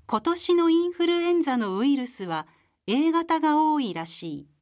今年のインフルエンザのウイルスは A 型が多いらしい。